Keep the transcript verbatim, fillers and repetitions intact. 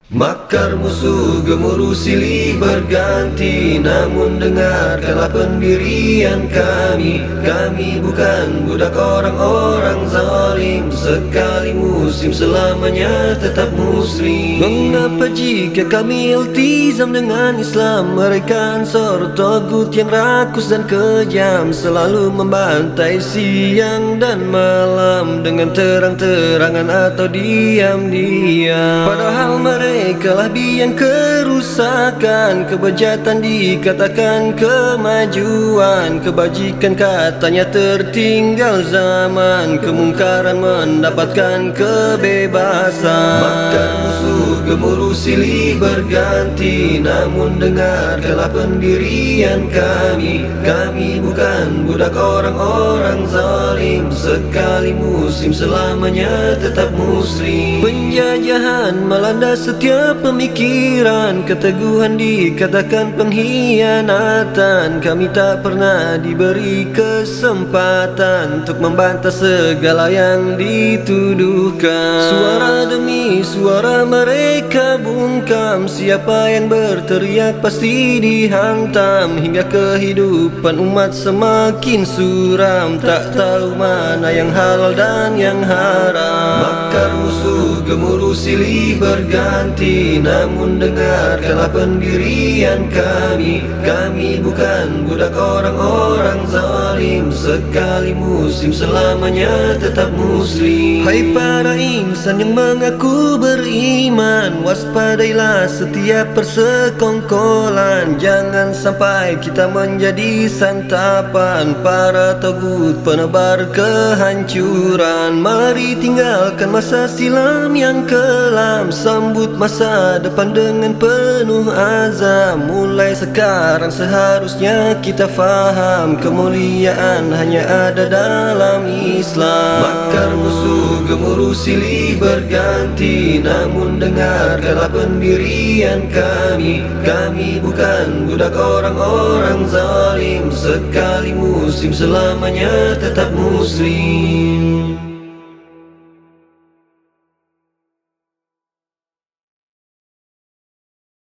Makar musuh gemuruh silih berganti, namun dengarkanlah pendirian kami. Kami bukan budak orang-orang zalim, sekali muslim selamanya tetap muslim. Mengapa jika kami iltizam dengan Islam, mereka ansor togut yang rakus dan kejam, selalu membantai siang dan malam dengan terang-terangan atau diam-diam. Padahal mereka Mereka lah biang kerusakan, kebejatan dikatakan kemajuan, kebajikan katanya tertinggal zaman, kemungkaran mendapatkan kebebasan. Makar musuh gemuruh silih berganti, namun dengarkanlah pendirian kami. Kami bukan budak orang-orang zalim, sekali muslim selamanya tetap muslim. Penjajahan melanda setiap pemikiran, keteguhan dikatakan pengkhianatan. Kami tak pernah diberi kesempatan untuk membantah segala yang dituduhkan. Suara demi suara mereka bungkam, siapa yang berteriak pasti dihantam, hingga kehidupan umat semakin suram, tak tahu mana yang halal dan yang haram. Makar musuh gemuruh silih berganti, namun dengarkanlah pendirian kami. Kami bukan budak orang-orang zalim, sekali muslim selamanya tetap muslim. Hai para insan yang mengaku beriman, waspadailah setiap persekongkolan. Jangan sampai kita menjadi santapan para togut penebar kehancuran. Mari tinggalkan masa silam yang kelam, sambut masa depan dengan penuh azam. Mulai sekarang seharusnya kita faham, kemuliaan hanya ada dalam Islam. Makar musuh gemuruh silih berganti, namun dengarkanlah pendirian kami. Kami bukan budak orang-orang zalim, sekali muslim selamanya tetap muslim.